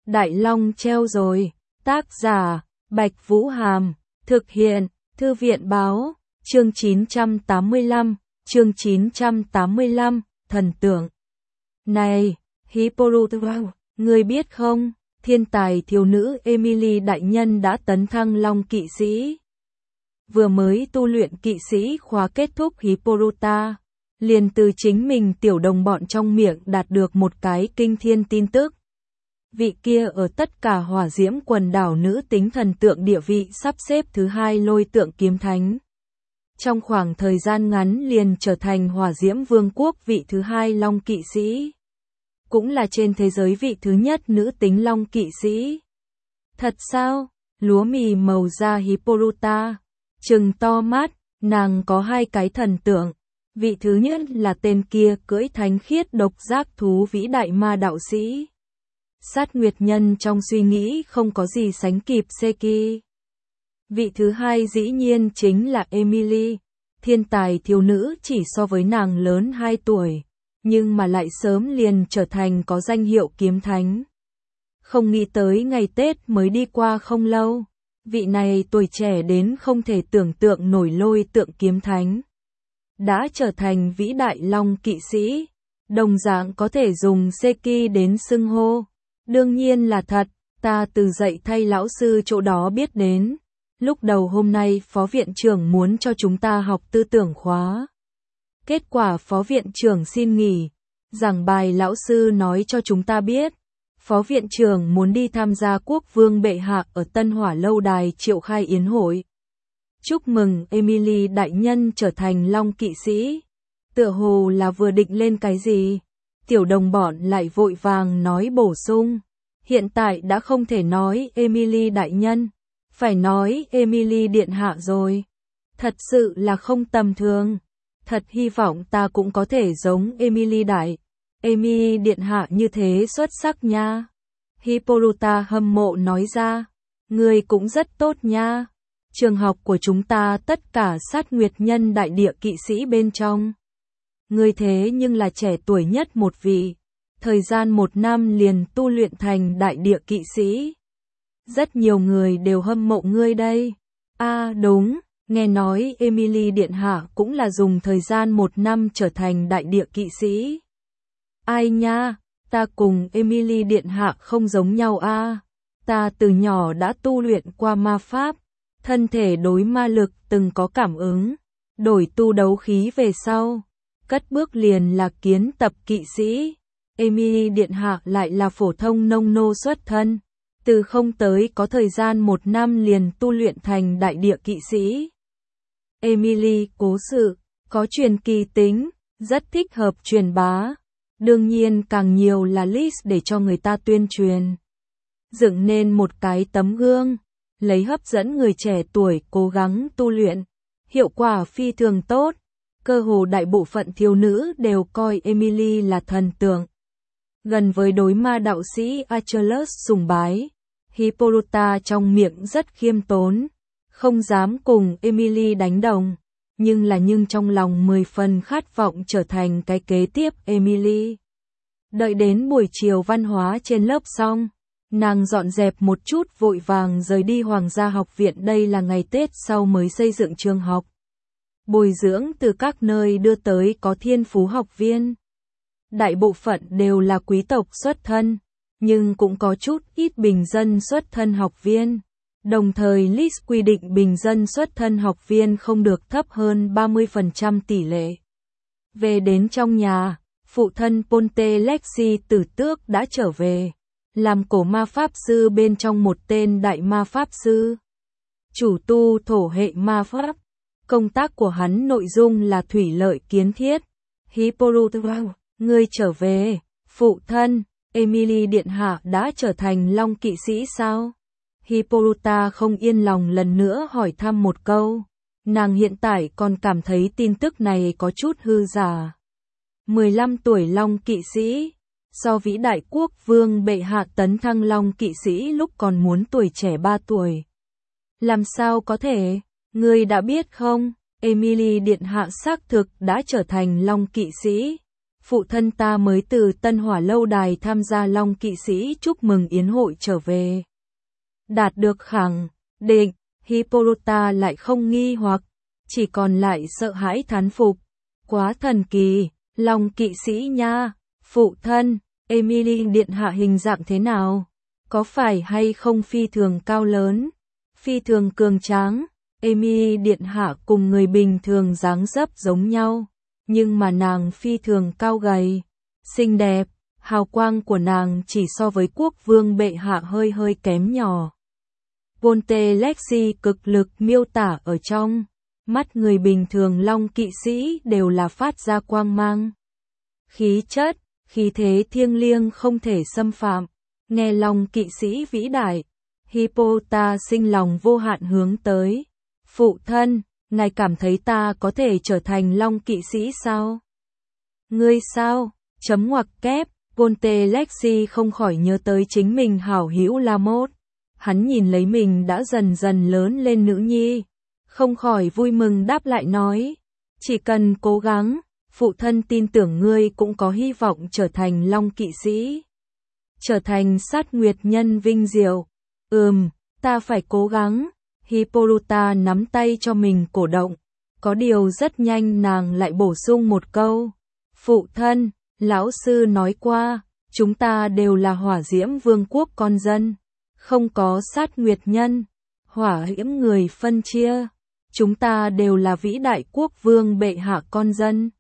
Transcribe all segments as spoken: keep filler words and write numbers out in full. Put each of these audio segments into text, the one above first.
Đại Long treo rồi. Tác giả, Bạch Vũ Hàm. Thực hiện, Thư viện Báo. Chương chín trăm tám mươi lăm. Chương chín trăm tám mươi lăm. Thần tượng. Này, Hippolyta, ngươi biết không, thiên tài thiếu nữ Emily đại nhân đã tấn thăng Long kỵ sĩ. Vừa mới tu luyện kỵ sĩ khóa kết thúc, Hippolyta liền từ chính mình tiểu đồng bọn trong miệng đạt được một cái kinh thiên tin tức. Vị kia ở tất cả hỏa diễm quần đảo nữ tính thần tượng địa vị sắp xếp thứ hai lôi tượng kiếm thánh. Trong khoảng thời gian ngắn liền trở thành hỏa diễm vương quốc vị thứ hai Long kỵ sĩ. Cũng là trên thế giới vị thứ nhất nữ tính Long kỵ sĩ. Thật sao? Lúa mì màu da Hippolyta trừng to mắt, nàng có hai cái thần tượng. Vị thứ nhất là tên kia cưỡi thánh khiết độc giác thú vĩ đại ma đạo sĩ. Sát Nguyệt Nhân trong suy nghĩ không có gì sánh kịp Seki. Vị thứ hai dĩ nhiên chính là Emily, thiên tài thiếu nữ chỉ so với nàng lớn hai tuổi, nhưng mà lại sớm liền trở thành có danh hiệu kiếm thánh. Không nghĩ tới ngày Tết mới đi qua không lâu, vị này tuổi trẻ đến không thể tưởng tượng nổi lôi tượng kiếm thánh đã trở thành vĩ đại Long kỵ sĩ, đồng dạng có thể dùng Seki đến xưng hô. Đương nhiên là thật, ta từ dạy thay lão sư chỗ đó biết đến. Lúc đầu hôm nay phó viện trưởng muốn cho chúng ta học tư tưởng khóa. Kết quả phó viện trưởng xin nghỉ, giảng bài lão sư nói cho chúng ta biết. Phó viện trưởng muốn đi tham gia quốc vương bệ hạ ở Tân Hỏa lâu đài triệu khai yến hội. Chúc mừng Emily đại nhân trở thành Long kỵ sĩ. Tựa hồ là vừa định lên cái gì, tiểu đồng bọn lại vội vàng nói bổ sung. Hiện tại đã không thể nói Emily đại nhân, phải nói Emily điện hạ rồi. Thật sự là không tầm thường. Thật hy vọng ta cũng có thể giống Emily đại. Emily điện hạ như thế xuất sắc nha. Hippolyta hâm mộ nói ra. Người cũng rất tốt nha. Trường học của chúng ta tất cả Sát Nguyệt Nhân đại địa kỵ sĩ bên trong. Người thế nhưng là trẻ tuổi nhất một vị. Thời gian một năm liền tu luyện thành đại địa kỵ sĩ. Rất nhiều người đều hâm mộ ngươi đây. À đúng, nghe nói Emily điện hạ cũng là dùng thời gian một năm trở thành đại địa kỵ sĩ. Ai nha, ta cùng Emily điện hạ không giống nhau a. À. Ta từ nhỏ đã tu luyện qua ma pháp, thân thể đối ma lực từng có cảm ứng, đổi tu đấu khí về sau, cất bước liền là kiến tập kỵ sĩ. Emily điện hạ lại là phổ thông nông nô xuất thân, từ không tới có thời gian một năm liền tu luyện thành đại địa kỵ sĩ. Emily cố sự, có truyền kỳ tính, rất thích hợp truyền bá. Đương nhiên càng nhiều là list để cho người ta tuyên truyền. Dựng nên một cái tấm gương, lấy hấp dẫn người trẻ tuổi cố gắng tu luyện. Hiệu quả phi thường tốt, cơ hồ đại bộ phận thiếu nữ đều coi Emily là thần tượng. Gần với đối ma đạo sĩ Achilles sùng bái, Hippolyta trong miệng rất khiêm tốn, không dám cùng Emily đánh đồng, nhưng là nhưng trong lòng mười phần khát vọng trở thành cái kế tiếp Emily. Đợi đến buổi chiều văn hóa trên lớp xong, nàng dọn dẹp một chút vội vàng rời đi Hoàng gia học viện. Đây là ngày Tết sau mới xây dựng trường học. Bồi dưỡng từ các nơi đưa tới có thiên phú học viên. Đại bộ phận đều là quý tộc xuất thân, nhưng cũng có chút ít bình dân xuất thân học viên. Đồng thời list quy định bình dân xuất thân học viên không được thấp hơn ba mươi phần trăm tỷ lệ. Về đến trong nhà, phụ thân Ponte Lexi Tử Tước đã trở về, làm cổ ma pháp sư bên trong một tên đại ma pháp sư. Chủ tu thổ hệ ma pháp, công tác của hắn nội dung là thủy lợi kiến thiết. Hippolyta, ngươi trở về, phụ thân, Emily điện hạ đã trở thành Long kỵ sĩ sao? Hippolyta không yên lòng lần nữa hỏi thăm một câu. Nàng hiện tại còn cảm thấy tin tức này có chút hư giả. mười lăm tuổi Long kỵ sĩ, so vĩ đại quốc vương bệ hạ tấn thăng Long kỵ sĩ lúc còn muốn tuổi trẻ ba tuổi. Làm sao có thể? Ngươi đã biết không? Emily điện hạ xác thực đã trở thành Long kỵ sĩ. phụ thân ta mới từ Tân Hỏa Lâu Đài tham gia Long Kỵ Sĩ chúc mừng yến hội trở về. Đạt được khẳng định, Hippolyta lại không nghi hoặc, chỉ còn lại sợ hãi thán phục. Quá thần kỳ, Long Kỵ Sĩ nha, phụ thân, Emily điện hạ hình dạng thế nào? Có phải hay không phi thường cao lớn, phi thường cường tráng? Emily điện hạ cùng người bình thường dáng dấp giống nhau, nhưng mà nàng phi thường cao gầy, xinh đẹp, hào quang của nàng chỉ so với quốc vương bệ hạ hơi hơi kém nhỏ. Volte Lexi cực lực miêu tả ở trong mắt người bình thường Long Kỵ Sĩ đều là phát ra quang mang, khí chất, khí thế thiêng liêng không thể xâm phạm. Nghe Long Kỵ Sĩ vĩ đại, Hippolyta sinh lòng vô hạn hướng tới. Phụ thân, ngài cảm thấy ta có thể trở thành Long Kỵ Sĩ sao? Ngươi sao? Chấm ngoặc kép, Volte Lexi không khỏi nhớ tới chính mình hảo hữu Lamont. Hắn nhìn lấy mình đã dần dần lớn lên nữ nhi, không khỏi vui mừng đáp lại nói, chỉ cần cố gắng, phụ thân tin tưởng ngươi cũng có hy vọng trở thành Long Kỵ Sĩ, trở thành sát nguyệt nhân vinh diệu. Ừm, ta phải cố gắng. Hippolyta nắm tay cho mình cổ động, có điều rất nhanh nàng lại bổ sung một câu, phụ thân, lão sư nói qua, chúng ta đều là hỏa diễm vương quốc con dân, không có sát nguyệt nhân, hỏa diễm người phân chia, chúng ta đều là vĩ đại quốc vương bệ hạ con dân.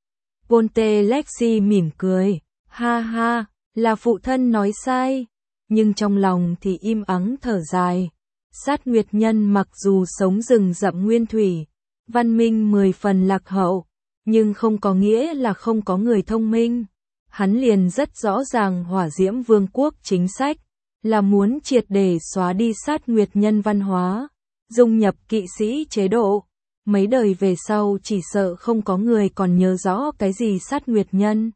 Volte Lexi mỉm cười, ha ha, là phụ thân nói sai, nhưng trong lòng thì im ắng thở dài. Sát nguyệt nhân mặc dù sống rừng rậm nguyên thủy, văn minh mười phần lạc hậu, nhưng không có nghĩa là không có người thông minh. Hắn liền rất rõ ràng hỏa diễm vương quốc chính sách, là muốn triệt để xóa đi sát nguyệt nhân văn hóa, dung nhập kỵ sĩ chế độ. Mấy đời về sau chỉ sợ không có người còn nhớ rõ cái gì sát nguyệt nhân.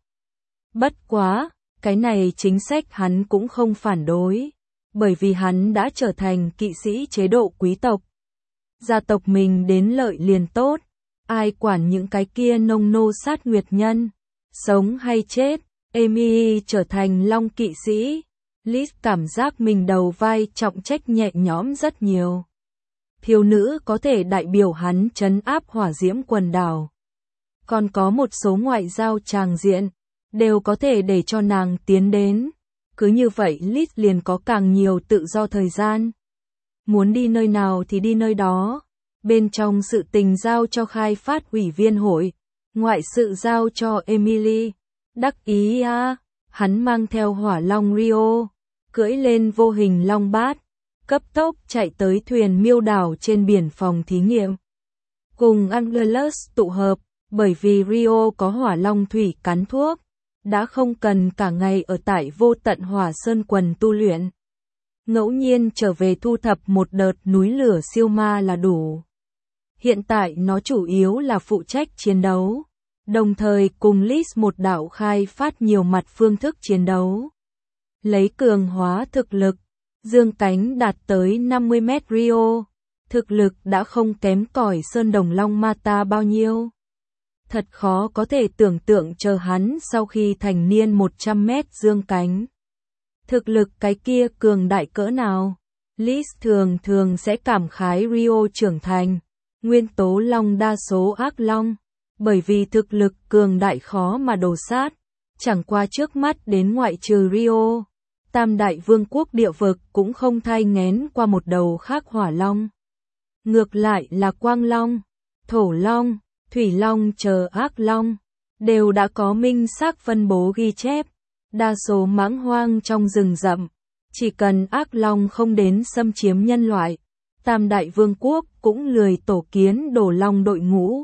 Bất quá, cái này chính sách hắn cũng không phản đối. Bởi vì hắn đã trở thành kỵ sĩ chế độ quý tộc. Gia tộc mình đến lợi liền tốt, ai quản những cái kia nông nô sát nguyệt nhân, sống hay chết. Emily trở thành Long Kỵ Sĩ, Liz cảm giác mình đầu vai trọng trách nhẹ nhõm rất nhiều. Thiếu nữ có thể đại biểu hắn trấn áp hỏa diễm quần đảo. Còn có một số ngoại giao tràng diện, đều có thể để cho nàng tiến đến. Cứ như vậy Liz liền có càng nhiều tự do thời gian. Muốn đi nơi nào thì đi nơi đó. Bên trong sự tình giao cho khai phát ủy viên hội, ngoại sự giao cho Emily. Đắc ý à, hắn mang theo hỏa long Rio, cưỡi lên vô hình long bát, cấp tốc chạy tới thuyền miêu đảo trên biển phòng thí nghiệm. Cùng Angelus tụ hợp, bởi vì Rio có hỏa long thủy cắn thuốc. Đã không cần cả ngày ở tại vô tận hỏa sơn quần tu luyện. Ngẫu nhiên trở về thu thập một đợt núi lửa siêu ma là đủ. Hiện tại nó chủ yếu là phụ trách chiến đấu, đồng thời cùng Liz một đạo khai phát nhiều mặt phương thức chiến đấu. Lấy cường hóa thực lực, dương cánh đạt tới năm mươi mét Rio, thực lực đã không kém cỏi Sơn Đồng Long Mata bao nhiêu. Thật khó có thể tưởng tượng chờ hắn sau khi thành niên một trăm mét dương cánh. Thực lực cái kia cường đại cỡ nào? Liz thường thường sẽ cảm khái Rio trưởng thành, nguyên tố long đa số ác long, bởi vì thực lực cường đại khó mà đổ sát, chẳng qua trước mắt đến ngoại trừ Rio, tam đại vương quốc địa vực cũng không thai nghén qua một đầu khác hỏa long. Ngược lại là quang long, thổ long, thủy long chờ ác long, đều đã có minh xác phân bố ghi chép, đa số mãng hoang trong rừng rậm, chỉ cần ác long không đến xâm chiếm nhân loại, tam đại vương quốc cũng lười tổ kiến đổ long đội ngũ.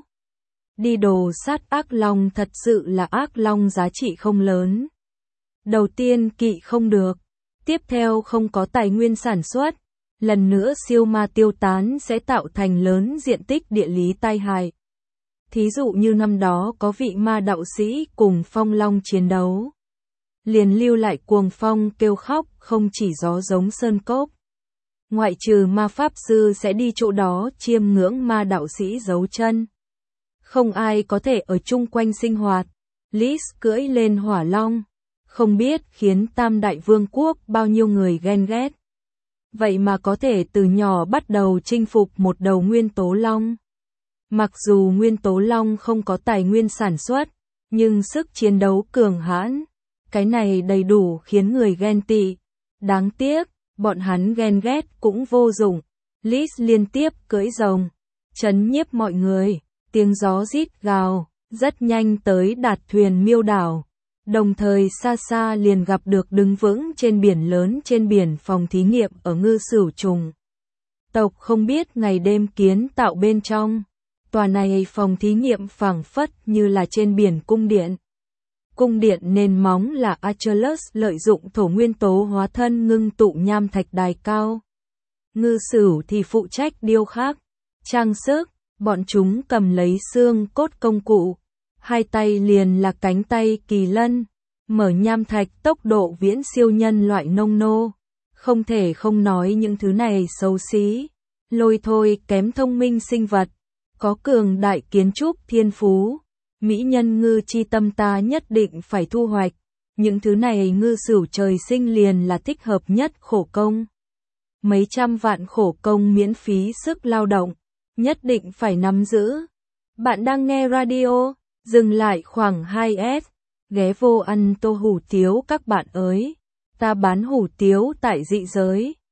Đi đồ sát ác long thật sự là ác long giá trị không lớn. Đầu tiên kỵ không được, tiếp theo không có tài nguyên sản xuất, lần nữa siêu ma tiêu tán sẽ tạo thành lớn diện tích địa lý tai hại. Thí dụ như năm đó có vị ma đạo sĩ cùng phong long chiến đấu, liền lưu lại cuồng phong kêu khóc không chỉ gió giống sơn cốc. Ngoại trừ ma pháp sư sẽ đi chỗ đó chiêm ngưỡng ma đạo sĩ giấu chân. Không ai có thể ở chung quanh sinh hoạt. Lis cưỡi lên hỏa long, không biết khiến Tam Đại Vương quốc bao nhiêu người ghen ghét. Vậy mà có thể từ nhỏ bắt đầu chinh phục một đầu nguyên tố long. Mặc dù nguyên tố long không có tài nguyên sản xuất, nhưng sức chiến đấu cường hãn, cái này đầy đủ khiến người ghen tị. Đáng tiếc, bọn hắn ghen ghét cũng vô dụng. Lis liên tiếp cưỡi rồng, chấn nhiếp mọi người, tiếng gió rít gào, rất nhanh tới đạt thuyền Miêu đảo. Đồng thời xa xa liền gặp được đứng vững trên biển lớn trên biển phòng thí nghiệm ở Ngư Sửu Trùng tộc không biết ngày đêm kiến tạo bên trong. Tòa này phòng thí nghiệm phảng phất như là trên biển cung điện. Cung điện nền móng là Achilles lợi dụng thổ nguyên tố hóa thân ngưng tụ nham thạch đài cao. Ngư Sửu thì phụ trách điêu khắc, trang sức, bọn chúng cầm lấy xương cốt công cụ. Hai tay liền là cánh tay kỳ lân, mở nham thạch tốc độ viễn siêu nhân loại nông nô. Không thể không nói những thứ này xấu xí, lôi thôi kém thông minh sinh vật, có cường đại kiến trúc thiên phú. Mỹ nhân ngư chi tâm ta nhất định phải thu hoạch, những thứ này Ngư Sửu trời sinh liền là thích hợp nhất khổ công. Mấy trăm vạn khổ công miễn phí sức lao động, nhất định phải nắm giữ. Bạn đang nghe radio, dừng lại khoảng hai S, ghé vô ăn tô hủ tiếu các bạn ơi, ta bán hủ tiếu tại dị giới.